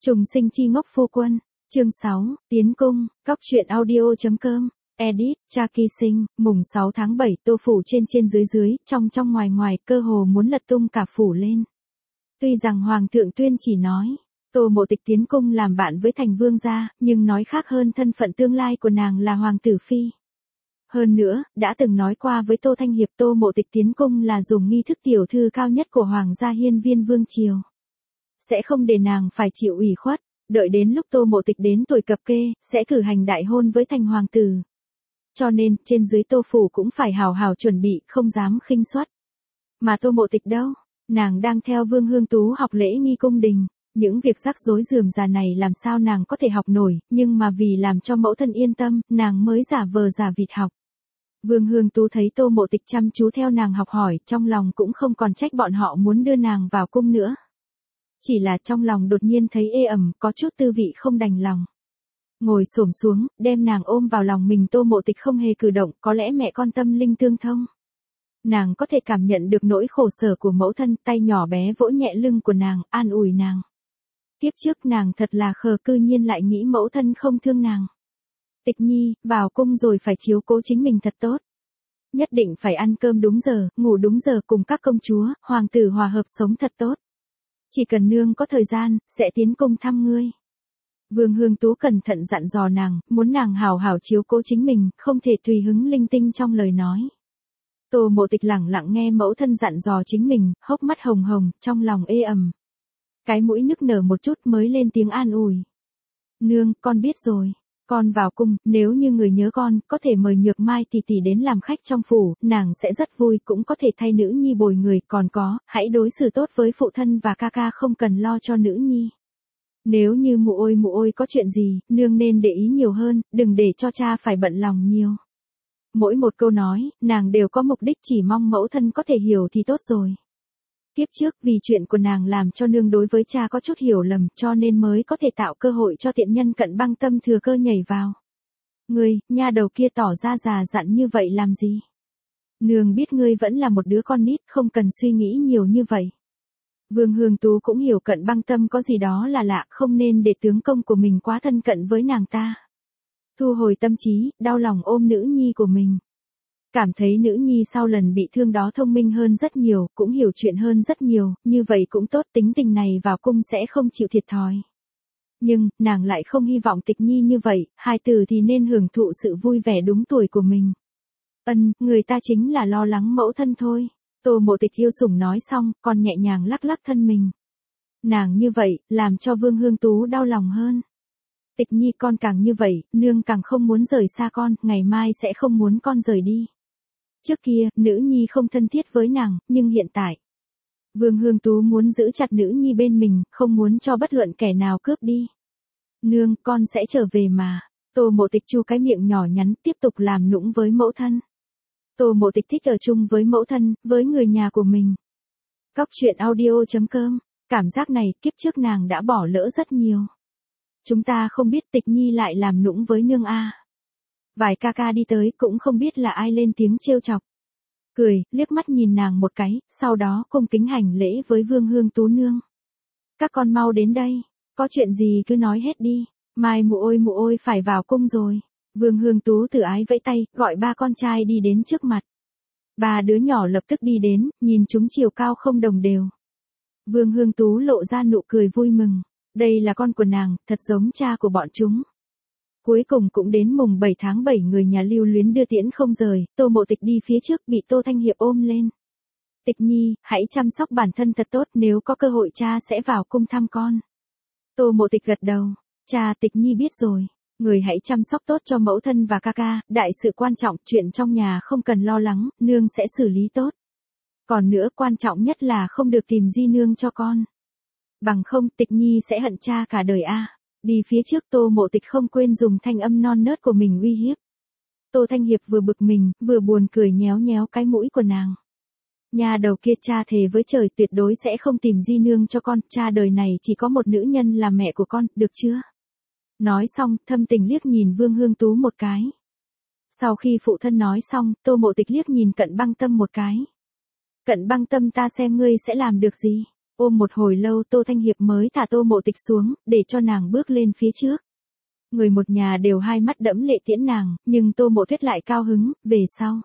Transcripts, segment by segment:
Trùng sinh chi ngốc phu quân, chương 6, tiến cung, góc truyện audio.com, edit, Cha Kỳ Sinh, mùng 6 tháng 7 tô phủ trên dưới dưới, trong ngoài ngoài, cơ hồ muốn lật tung cả phủ lên. Tuy rằng Hoàng thượng tuyên chỉ nói, Tô Mộ Tịch tiến cung làm bạn với thành vương gia, nhưng nói khác hơn thân phận tương lai của nàng là hoàng tử phi. Hơn nữa, đã từng nói qua với Tô Thanh Hiệp Tô Mộ Tịch tiến cung là dùng nghi thức tiểu thư cao nhất của Hoàng gia hiên viên vương triều. Sẽ không để nàng phải chịu ủy khuất, đợi đến lúc Tô Mộ Tịch đến tuổi cập kê, sẽ cử hành đại hôn với thành hoàng tử. Cho nên, trên dưới Tô phủ cũng phải hào hào chuẩn bị, không dám khinh suất. Mà Tô Mộ Tịch đâu? Nàng đang theo Vương Hương Tú học lễ nghi cung đình. Những việc rắc rối rườm rà này làm sao nàng có thể học nổi, nhưng mà vì làm cho mẫu thân yên tâm, nàng mới giả vờ giả vịt học. Vương Hương Tú thấy Tô Mộ Tịch chăm chú theo nàng học hỏi, trong lòng cũng không còn trách bọn họ muốn đưa nàng vào cung nữa. Chỉ là trong lòng đột nhiên thấy ê ẩm, có chút tư vị không đành lòng. Ngồi xổm xuống, đem nàng ôm vào lòng mình. Tô Mộ Tịch không hề cử động, có lẽ mẹ con tâm linh tương thông. Nàng có thể cảm nhận được nỗi khổ sở của mẫu thân, tay nhỏ bé vỗ nhẹ lưng của nàng, an ủi nàng. Tiếp trước nàng thật là khờ, cư nhiên lại nghĩ mẫu thân không thương nàng. Tịch nhi, vào cung rồi phải chiếu cố chính mình thật tốt. Nhất định phải ăn cơm đúng giờ, ngủ đúng giờ, cùng các công chúa, hoàng tử hòa hợp sống thật tốt. Chỉ cần nương có thời gian, sẽ tiến cung thăm ngươi. Vương Hương Tú cẩn thận dặn dò nàng, muốn nàng hào hào chiếu cố chính mình, không thể tùy hứng linh tinh trong lời nói. Tô Mộ Tịch lẳng lặng nghe mẫu thân dặn dò chính mình, hốc mắt hồng hồng, trong lòng ê ẩm. Cái mũi nức nở một chút mới lên tiếng an ủi. Nương, con biết rồi. Con vào cung, nếu như người nhớ con, có thể mời Nhược Mai tỷ tỷ đến làm khách trong phủ, nàng sẽ rất vui, cũng có thể thay nữ nhi bồi người, còn có, hãy đối xử tốt với phụ thân và ca ca, không cần lo cho nữ nhi. Nếu như mụ ôi có chuyện gì, nương nên để ý nhiều hơn, đừng để cho cha phải bận lòng nhiều. Mỗi một câu nói, nàng đều có mục đích, chỉ mong mẫu thân có thể hiểu thì tốt rồi. Tiếp trước vì chuyện của nàng làm cho nương đối với cha có chút hiểu lầm, cho nên mới có thể tạo cơ hội cho tiện nhân Cận Băng Tâm thừa cơ nhảy vào. Ngươi, nha đầu kia tỏ ra già dặn như vậy làm gì? Nương biết ngươi vẫn là một đứa con nít, không cần suy nghĩ nhiều như vậy. Vương Hương Tú cũng hiểu Cận Băng Tâm có gì đó là lạ, không nên để tướng công của mình quá thân cận với nàng ta. Thu hồi tâm trí, đau lòng ôm nữ nhi của mình. Cảm thấy nữ nhi sau lần bị thương đó thông minh hơn rất nhiều, cũng hiểu chuyện hơn rất nhiều, như vậy cũng tốt, tính tình này vào cung sẽ không chịu thiệt thòi. Nhưng, nàng lại không hy vọng Tịch nhi như vậy, hai từ thì nên hưởng thụ sự vui vẻ đúng tuổi của mình. Người ta chính là lo lắng mẫu thân thôi. Tô Mộ Tịch yêu sủng nói xong, còn nhẹ nhàng lắc lắc thân mình. Nàng như vậy, làm cho Vương Hương Tú đau lòng hơn. Tịch nhi con càng như vậy, nương càng không muốn rời xa con, ngày mai sẽ không muốn con rời đi. Trước kia, nữ nhi không thân thiết với nàng, nhưng hiện tại, Vương Hương Tú muốn giữ chặt nữ nhi bên mình, không muốn cho bất luận kẻ nào cướp đi. Nương, con sẽ trở về mà. Tô Mộ Tịch chu cái miệng nhỏ nhắn, tiếp tục làm nũng với mẫu thân. Tô Mộ Tịch thích ở chung với mẫu thân, với người nhà của mình. Góc truyện audio.com, cảm giác này, kiếp trước nàng đã bỏ lỡ rất nhiều. Chúng ta không biết Tịch nhi lại làm nũng với nương a. Vài ca ca đi tới cũng không biết là ai lên tiếng trêu chọc. Cười, liếc mắt nhìn nàng một cái, sau đó cung kính hành lễ với Vương Hương Tú nương. Các con mau đến đây, có chuyện gì cứ nói hết đi, mai mụ ôi phải vào cung rồi. Vương Hương Tú từ ái vẫy tay, gọi ba con trai đi đến trước mặt. Ba đứa nhỏ lập tức đi đến, nhìn chúng chiều cao không đồng đều. Vương Hương Tú lộ ra nụ cười vui mừng, đây là con của nàng, thật giống cha của bọn chúng. Cuối cùng cũng đến mùng 7 tháng 7 người nhà lưu luyến đưa tiễn không rời, Tô Mộ Tịch đi phía trước bị Tô Thanh Hiệp ôm lên. Tịch nhi, hãy chăm sóc bản thân thật tốt, nếu có cơ hội cha sẽ vào cung thăm con. Tô Mộ Tịch gật đầu, cha, Tịch nhi biết rồi, người hãy chăm sóc tốt cho mẫu thân và ca ca, đại sự quan trọng, chuyện trong nhà không cần lo lắng, nương sẽ xử lý tốt. Còn nữa quan trọng nhất là không được tìm di nương cho con. Bằng không Tịch nhi sẽ hận cha cả đời a. Đi phía trước Tô Mộ Tịch không quên dùng thanh âm non nớt của mình uy hiếp. Tô Thanh Hiệp vừa bực mình, vừa buồn cười nhéo nhéo cái mũi của nàng. Nhà đầu kia, cha thề với trời tuyệt đối sẽ không tìm di nương cho con, cha đời này chỉ có một nữ nhân là mẹ của con, được chưa? Nói xong, thâm tình liếc nhìn Vương Hương Tú một cái. Sau khi phụ thân nói xong, Tô Mộ Tịch liếc nhìn Cận Băng Tâm một cái. Cận Băng Tâm, ta xem ngươi sẽ làm được gì? Ôm một hồi lâu Tô Thanh Hiệp mới thả Tô Mộ Tịch xuống, để cho nàng bước lên phía trước. Người một nhà đều hai mắt đẫm lệ tiễn nàng, nhưng Tô Mộ Tuyết lại cao hứng, về sau.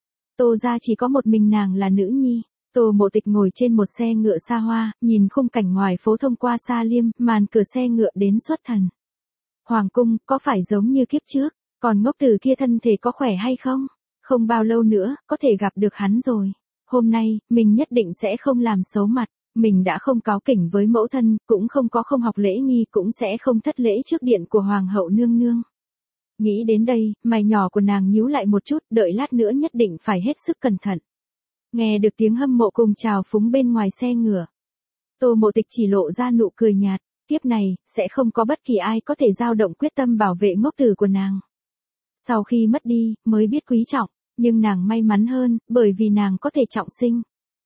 Tô gia chỉ có một mình nàng là nữ nhi. Tô Mộ Tịch ngồi trên một xe ngựa xa hoa, nhìn khung cảnh ngoài phố thông qua xa liêm, màn cửa xe ngựa đến xuất thần. Hoàng cung, có phải giống như kiếp trước, còn ngốc tử kia thân thể có khỏe hay không? Không bao lâu nữa, có thể gặp được hắn rồi. Hôm nay, mình nhất định sẽ không làm xấu mặt. Mình đã không cáu kỉnh với mẫu thân, cũng không có không học lễ nghi, cũng sẽ không thất lễ trước điện của hoàng hậu nương nương. Nghĩ đến đây, mày nhỏ của nàng nhíu lại một chút, đợi lát nữa nhất định phải hết sức cẩn thận. Nghe được tiếng hâm mộ cùng chào phúng bên ngoài xe ngựa. Tô Mộ Tịch chỉ lộ ra nụ cười nhạt, tiếp này, sẽ không có bất kỳ ai có thể dao động quyết tâm bảo vệ ngốc tử của nàng. Sau khi mất đi, mới biết quý trọng, nhưng nàng may mắn hơn, bởi vì nàng có thể trọng sinh.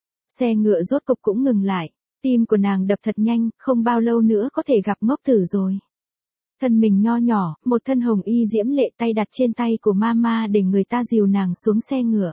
Xe ngựa rốt cục cũng ngừng lại, tim của nàng đập thật nhanh, không bao lâu nữa có thể gặp ngốc tử rồi. Thân mình nho nhỏ, một thân hồng y diễm lệ tay đặt trên tay của mama để người ta dìu nàng xuống xe ngựa.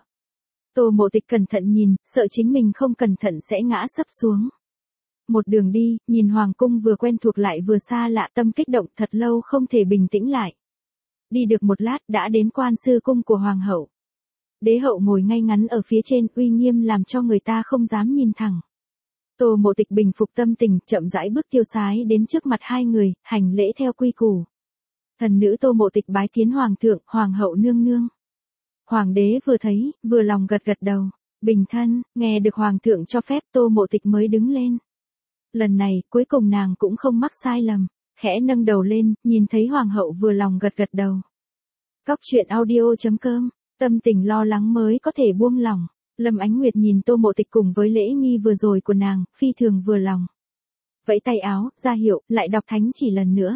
Tô Mộ Tịch cẩn thận nhìn, sợ chính mình không cẩn thận sẽ ngã sấp xuống. Một đường đi, nhìn hoàng cung vừa quen thuộc lại vừa xa lạ, tâm kích động thật lâu không thể bình tĩnh lại. Đi được một lát đã đến quan sư cung của hoàng hậu. Đế hậu ngồi ngay ngắn ở phía trên, uy nghiêm làm cho người ta không dám nhìn thẳng. Tô Mộ Tịch bình phục tâm tình, chậm rãi bước tiêu sái đến trước mặt hai người, hành lễ theo quy củ. Thần nữ Tô Mộ Tịch bái kiến hoàng thượng, hoàng hậu nương nương. Hoàng đế vừa thấy, vừa lòng gật gật đầu. Bình thân, nghe được hoàng thượng cho phép Tô Mộ Tịch mới đứng lên. Lần này, cuối cùng nàng cũng không mắc sai lầm, khẽ nâng đầu lên, nhìn thấy hoàng hậu vừa lòng gật gật đầu. Cóc truyện audio.com, tâm tình lo lắng mới có thể buông lỏng. Lâm Ánh Nguyệt nhìn Tô Mộ Tịch cùng với lễ nghi vừa rồi của nàng, phi thường vừa lòng. Vẫy tay áo, ra hiệu, lại đọc thánh chỉ lần nữa.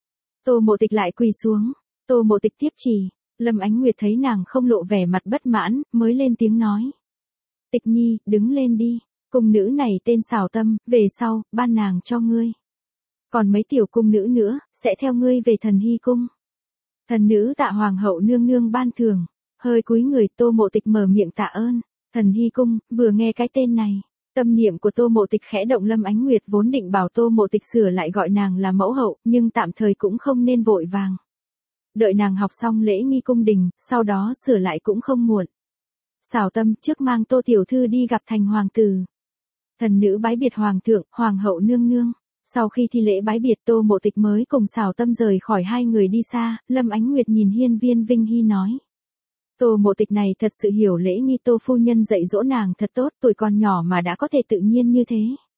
Tô Mộ Tịch lại quỳ xuống. Tô Mộ Tịch tiếp chỉ. Lâm Ánh Nguyệt thấy nàng không lộ vẻ mặt bất mãn, mới lên tiếng nói. Tịch nhi, đứng lên đi. Cung nữ này tên Xảo Tâm, về sau, ban nàng cho ngươi. Còn mấy tiểu cung nữ nữa, sẽ theo ngươi về Thần Hy cung. Thần nữ tạ hoàng hậu nương nương ban thưởng. Hơi cúi người, Tô Mộ Tịch mở miệng tạ ơn. Thần Hy cung, vừa nghe cái tên này. Tâm niệm của Tô Mộ Tịch khẽ động. Lâm Ánh Nguyệt vốn định bảo Tô Mộ Tịch sửa lại gọi nàng là mẫu hậu, nhưng tạm thời cũng không nên vội vàng. Đợi nàng học xong lễ nghi cung đình, sau đó sửa lại cũng không muộn. Xảo Tâm, trước mang Tô tiểu thư đi gặp thành hoàng tử. Thần nữ bái biệt hoàng thượng, hoàng hậu nương nương. Sau khi thi lễ bái biệt, Tô Mộ Tịch mới cùng Xảo Tâm rời khỏi hai người đi xa. Lâm Ánh Nguyệt nhìn Hiên Viên Vinh Hy nói. Tô Mộ Tịch này thật sự hiểu lễ nghi, Tô phu nhân dạy dỗ nàng thật tốt, tuổi còn nhỏ mà đã có thể tự nhiên như thế.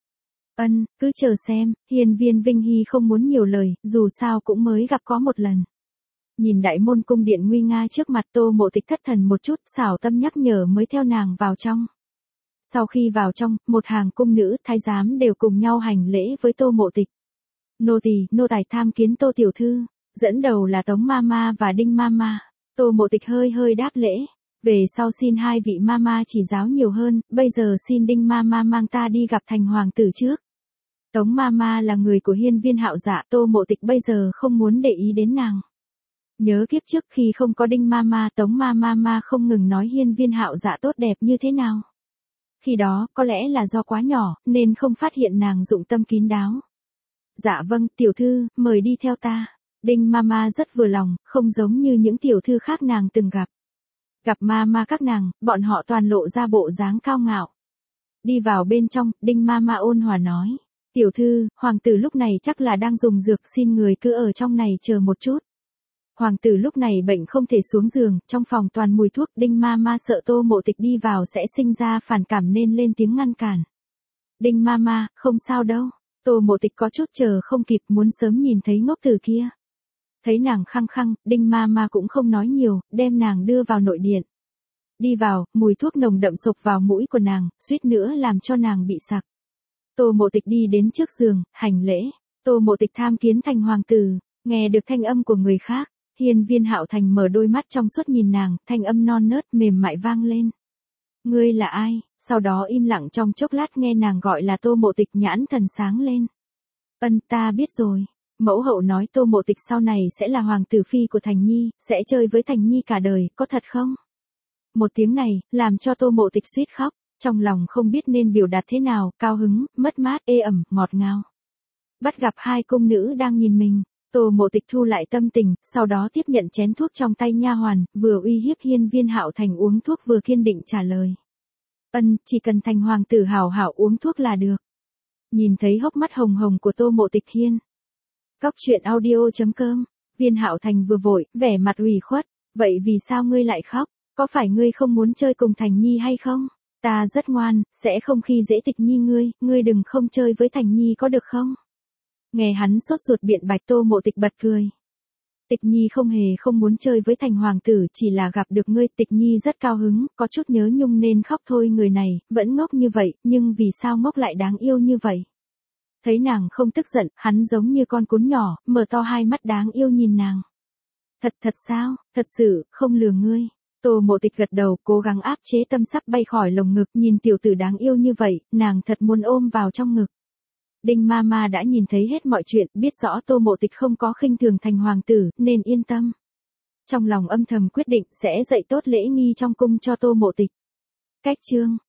Ân, cứ chờ xem. Hiên Viên Vinh Hy không muốn nhiều lời, dù sao cũng mới gặp có một lần. Nhìn đại môn cung điện nguy nga trước mặt, Tô Mộ Tịch thất thần một chút, Xảo Tâm nhắc nhở mới theo nàng vào trong. Sau khi vào trong, một hàng cung nữ, thái giám đều cùng nhau hành lễ với Tô Mộ Tịch. Nô tỳ, nô tài tham kiến Tô tiểu thư. Dẫn đầu là Tống Mama và Đinh Mama. Tô Mộ Tịch hơi hơi đáp lễ. Về sau xin hai vị Mama chỉ giáo nhiều hơn, bây giờ xin Đinh Mama mang ta đi gặp thành hoàng tử trước. Tống Mama là người của Hiên Viên Hạo Dạ, Tô Mộ Tịch bây giờ không muốn để ý đến nàng. Nhớ kiếp trước khi không có Đinh Mama, Tống Mama không ngừng nói Hiên Viên Hạo Dạ tốt đẹp như thế nào. Khi đó, có lẽ là do quá nhỏ, nên không phát hiện nàng dụng tâm kín đáo. Dạ vâng, tiểu thư, mời đi theo ta. Đinh Mama rất vừa lòng, không giống như những tiểu thư khác nàng từng gặp. Gặp Mama các nàng, bọn họ toàn lộ ra bộ dáng cao ngạo. Đi vào bên trong, Đinh Mama ôn hòa nói. Tiểu thư, hoàng tử lúc này chắc là đang dùng dược, xin người cứ ở trong này chờ một chút. Hoàng tử lúc này bệnh không thể xuống giường, trong phòng toàn mùi thuốc. Đinh Mama sợ Tô Mộ Tịch đi vào sẽ sinh ra phản cảm nên lên tiếng ngăn cản. Đinh Mama, không sao đâu. Tô Mộ Tịch có chút chờ không kịp, muốn sớm nhìn thấy ngốc tử kia. Thấy nàng khăng khăng, Đinh Mama cũng không nói nhiều, đem nàng đưa vào nội điện. Đi vào, mùi thuốc nồng đậm sộc vào mũi của nàng, suýt nữa làm cho nàng bị sặc. Tô Mộ Tịch đi đến trước giường, hành lễ. Tô Mộ Tịch tham kiến thành hoàng tử. Nghe được thanh âm của người khác, Hiên Viên Hạo Thành mở đôi mắt trong suốt nhìn nàng, thanh âm non nớt mềm mại vang lên. Ngươi là ai? Sau đó im lặng trong chốc lát, nghe nàng gọi là Tô Mộ Tịch, nhãn thần sáng lên. Ân, ta biết rồi. Mẫu hậu nói Tô Mộ Tịch sau này sẽ là hoàng tử phi của Thành Nhi, sẽ chơi với Thành Nhi cả đời, có thật không? Một tiếng này, làm cho Tô Mộ Tịch suýt khóc. Trong lòng không biết nên biểu đạt thế nào, cao hứng, mất mát, ê ẩm, ngọt ngào. Bắt gặp hai cung nữ đang nhìn mình, Tô Mộ Tịch thu lại tâm tình, sau đó tiếp nhận chén thuốc trong tay nha hoàn, vừa uy hiếp Hiên Viên Hạo Thành uống thuốc vừa kiên định trả lời. Chỉ cần thành hoàng tử hảo hảo uống thuốc là được. Nhìn thấy hốc mắt hồng hồng của Tô Mộ Tịch Hiên. Cóc truyện audio.com, Viên Hạo Thành vừa vội, vẻ mặt ủy khuất, vậy vì sao ngươi lại khóc, có phải ngươi không muốn chơi cùng Thành Nhi hay không? Ta rất ngoan, sẽ không khi dễ Tịch Nhi ngươi đừng không chơi với Thành Nhi có được không? Nghe hắn sốt ruột biện bạch, Tô Mộ Tịch bật cười. Tịch Nhi không hề không muốn chơi với Thành hoàng tử, chỉ là gặp được ngươi. Tịch Nhi rất cao hứng, có chút nhớ nhung nên khóc thôi. Người này, vẫn ngốc như vậy, nhưng vì sao ngốc lại đáng yêu như vậy? Thấy nàng không tức giận, hắn giống như con cún nhỏ, mở to hai mắt đáng yêu nhìn nàng. Thật sao, thật sự, không lừa ngươi. Tô Mộ Tịch gật đầu, cố gắng áp chế tâm sắp bay khỏi lồng ngực, nhìn tiểu tử đáng yêu như vậy, nàng thật muốn ôm vào trong ngực. Đinh Mama đã nhìn thấy hết mọi chuyện, biết rõ Tô Mộ Tịch không có khinh thường Thành hoàng tử, nên yên tâm. Trong lòng âm thầm quyết định sẽ dạy tốt lễ nghi trong cung cho Tô Mộ Tịch. Cách chương